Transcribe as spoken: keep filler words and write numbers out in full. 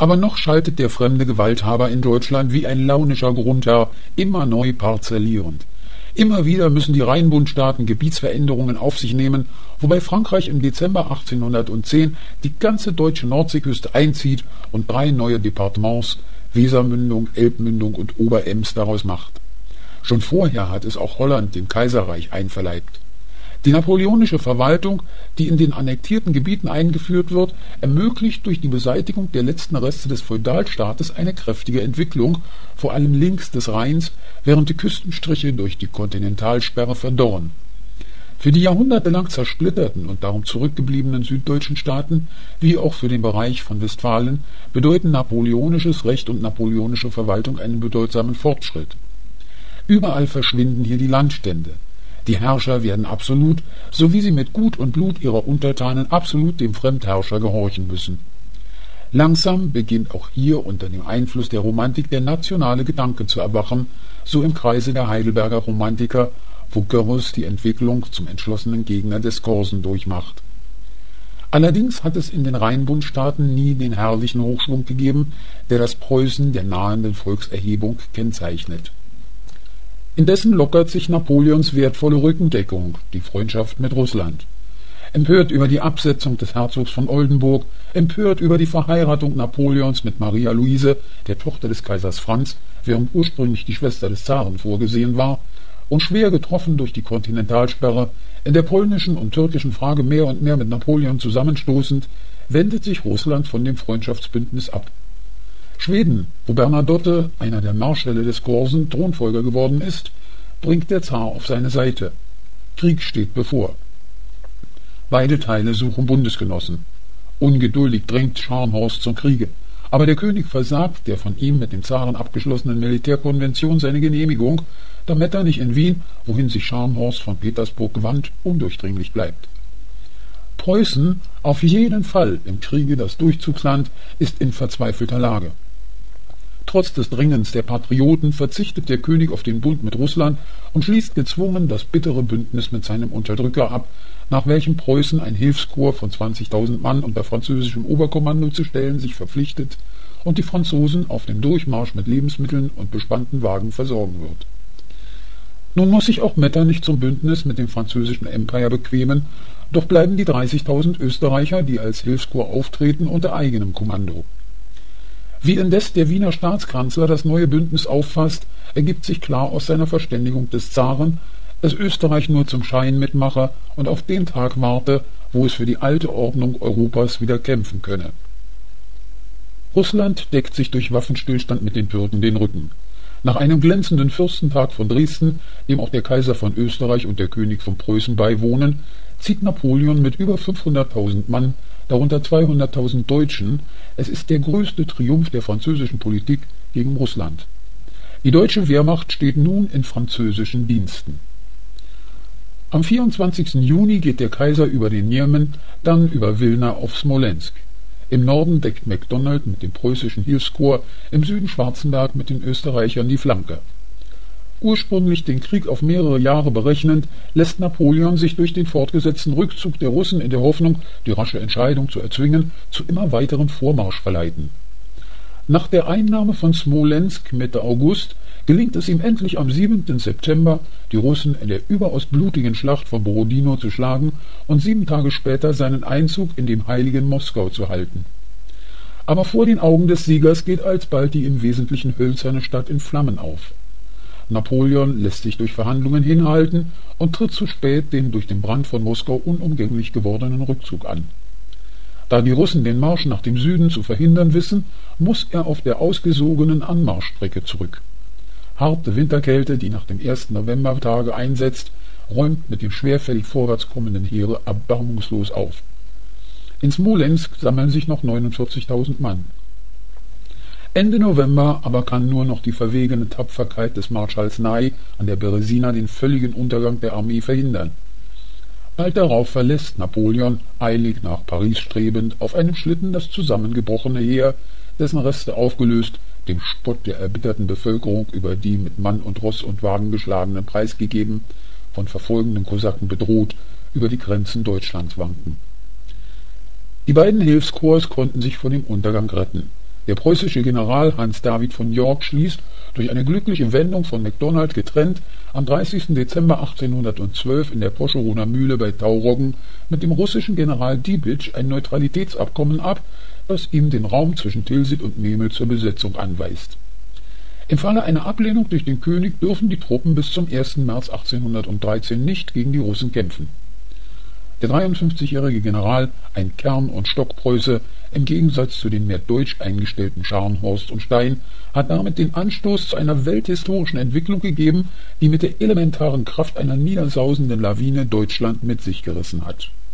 Aber noch schaltet der fremde Gewalthaber in Deutschland wie ein launischer Grundherr immer neu parzellierend. Immer wieder müssen die Rheinbundstaaten Gebietsveränderungen auf sich nehmen, wobei Frankreich im Dezember achtzehnhundertzehn die ganze deutsche Nordseeküste einzieht und drei neue Departements, Wesermündung, Elbmündung und Oberems, daraus macht. Schon vorher hat es auch Holland dem Kaiserreich einverleibt. Die napoleonische Verwaltung, die in den annektierten Gebieten eingeführt wird, ermöglicht durch die Beseitigung der letzten Reste des Feudalstaates eine kräftige Entwicklung, vor allem links des Rheins, während die Küstenstriche durch die Kontinentalsperre verdorren. Für die jahrhundertelang zersplitterten und darum zurückgebliebenen süddeutschen Staaten, wie auch für den Bereich von Westfalen, bedeuten napoleonisches Recht und napoleonische Verwaltung einen bedeutsamen Fortschritt. Überall verschwinden hier die Landstände. Die Herrscher werden absolut, so wie sie mit Gut und Blut ihrer Untertanen absolut dem Fremdherrscher gehorchen müssen. Langsam beginnt auch hier unter dem Einfluss der Romantik der nationale Gedanke zu erwachen, so im Kreise der Heidelberger Romantiker, wo Görres die Entwicklung zum entschlossenen Gegner des Korsen durchmacht. Allerdings hat es in den Rheinbundstaaten nie den herrlichen Hochschwung gegeben, der das Preußen der nahenden Volkserhebung kennzeichnet. Indessen lockert sich Napoleons wertvolle Rückendeckung, die Freundschaft mit Russland. Empört über die Absetzung des Herzogs von Oldenburg, empört über die Verheiratung Napoleons mit Maria Luise, der Tochter des Kaisers Franz, während ursprünglich die Schwester des Zaren vorgesehen war, und schwer getroffen durch die Kontinentalsperre, in der polnischen und türkischen Frage mehr und mehr mit Napoleon zusammenstoßend, wendet sich Russland von dem Freundschaftsbündnis ab. Schweden, wo Bernadotte, einer der Marschälle des Korsen, Thronfolger geworden ist, bringt der Zar auf seine Seite. Krieg steht bevor. Beide Teile suchen Bundesgenossen. Ungeduldig drängt Scharnhorst zum Kriege. Aber der König versagt der von ihm mit dem Zaren abgeschlossenen Militärkonvention seine Genehmigung, da Metternich in Wien, wohin sich Scharnhorst von Petersburg gewandt, undurchdringlich bleibt. Preußen, auf jeden Fall im Kriege das Durchzugsland, ist in verzweifelter Lage. Trotz des Dringens der Patrioten verzichtet der König auf den Bund mit Russland und schließt gezwungen das bittere Bündnis mit seinem Unterdrücker ab, nach welchem Preußen ein Hilfskorps von zwanzigtausend Mann unter französischem Oberkommando zu stellen sich verpflichtet und die Franzosen auf dem Durchmarsch mit Lebensmitteln und bespannten Wagen versorgen wird. Nun muss sich auch Metternich zum Bündnis mit dem französischen Empire bequemen, doch bleiben die dreißigtausend Österreicher, die als Hilfskorps auftreten, unter eigenem Kommando. Wie indes der Wiener Staatskanzler das neue Bündnis auffasst, ergibt sich klar aus seiner Verständigung des Zaren, dass Österreich nur zum Schein mitmache und auf den Tag warte, wo es für die alte Ordnung Europas wieder kämpfen könne. Russland deckt sich durch Waffenstillstand mit den Türken den Rücken. Nach einem glänzenden Fürstentag von Dresden, dem auch der Kaiser von Österreich und der König von Preußen beiwohnen, zieht Napoleon mit über fünfhunderttausend Mann, darunter zweihunderttausend Deutschen. Es ist der größte Triumph der französischen Politik gegen Russland. Die deutsche Wehrmacht steht nun in französischen Diensten. Am vierundzwanzigsten Juni geht der Kaiser über den Njemen, dann über Wilna auf Smolensk. Im Norden deckt MacDonald mit dem preußischen Hilfskorps, im Süden Schwarzenberg mit den Österreichern die Flanke. Ursprünglich den Krieg auf mehrere Jahre berechnend, lässt Napoleon sich durch den fortgesetzten Rückzug der Russen in der Hoffnung, die rasche Entscheidung zu erzwingen, zu immer weiteren Vormarsch verleiten. Nach der Einnahme von Smolensk Mitte August gelingt es ihm endlich am siebenten September, die Russen in der überaus blutigen Schlacht von Borodino zu schlagen und sieben Tage später seinen Einzug in dem heiligen Moskau zu halten. Aber vor den Augen des Siegers geht alsbald die im Wesentlichen hölzerne Stadt in Flammen auf. Napoleon lässt sich durch Verhandlungen hinhalten und tritt zu spät den durch den Brand von Moskau unumgänglich gewordenen Rückzug an. Da die Russen den Marsch nach dem Süden zu verhindern wissen, muss er auf der ausgesogenen Anmarschstrecke zurück. Harte Winterkälte, die nach dem ersten Novembertage einsetzt, räumt mit dem schwerfällig vorwärts kommenden Heere erbarmungslos auf. In Smolensk sammeln sich noch neunundvierzigtausend Mann. Ende November aber kann nur noch die verwegene Tapferkeit des Marschalls Ney an der Beresina den völligen Untergang der Armee verhindern. Bald darauf verlässt Napoleon, eilig nach Paris strebend, auf einem Schlitten das zusammengebrochene Heer, dessen Reste aufgelöst, dem Spott der erbitterten Bevölkerung über die mit Mann und Ross und Wagen geschlagenen preisgegeben, von verfolgenden Kosaken bedroht, über die Grenzen Deutschlands wanken. Die beiden Hilfskorps konnten sich vor dem Untergang retten. Der preußische General Hans David von Yorck schließt, durch eine glückliche Wendung von MacDonald getrennt, am dreißigsten Dezember achtzehnhundertzwölf in der Poscheroner Mühle bei Tauroggen mit dem russischen General Diebitsch ein Neutralitätsabkommen ab, das ihm den Raum zwischen Tilsit und Memel zur Besetzung anweist. Im Falle einer Ablehnung durch den König dürfen die Truppen bis zum ersten März achtzehnhundertdreizehn nicht gegen die Russen kämpfen. Der dreiundfünfzigjährige General, ein Kern- und Stockpreuße, im Gegensatz zu den mehr deutsch eingestellten Scharnhorst und Stein, hat damit den Anstoß zu einer welthistorischen Entwicklung gegeben, die mit der elementaren Kraft einer niedersausenden Lawine Deutschland mit sich gerissen hat.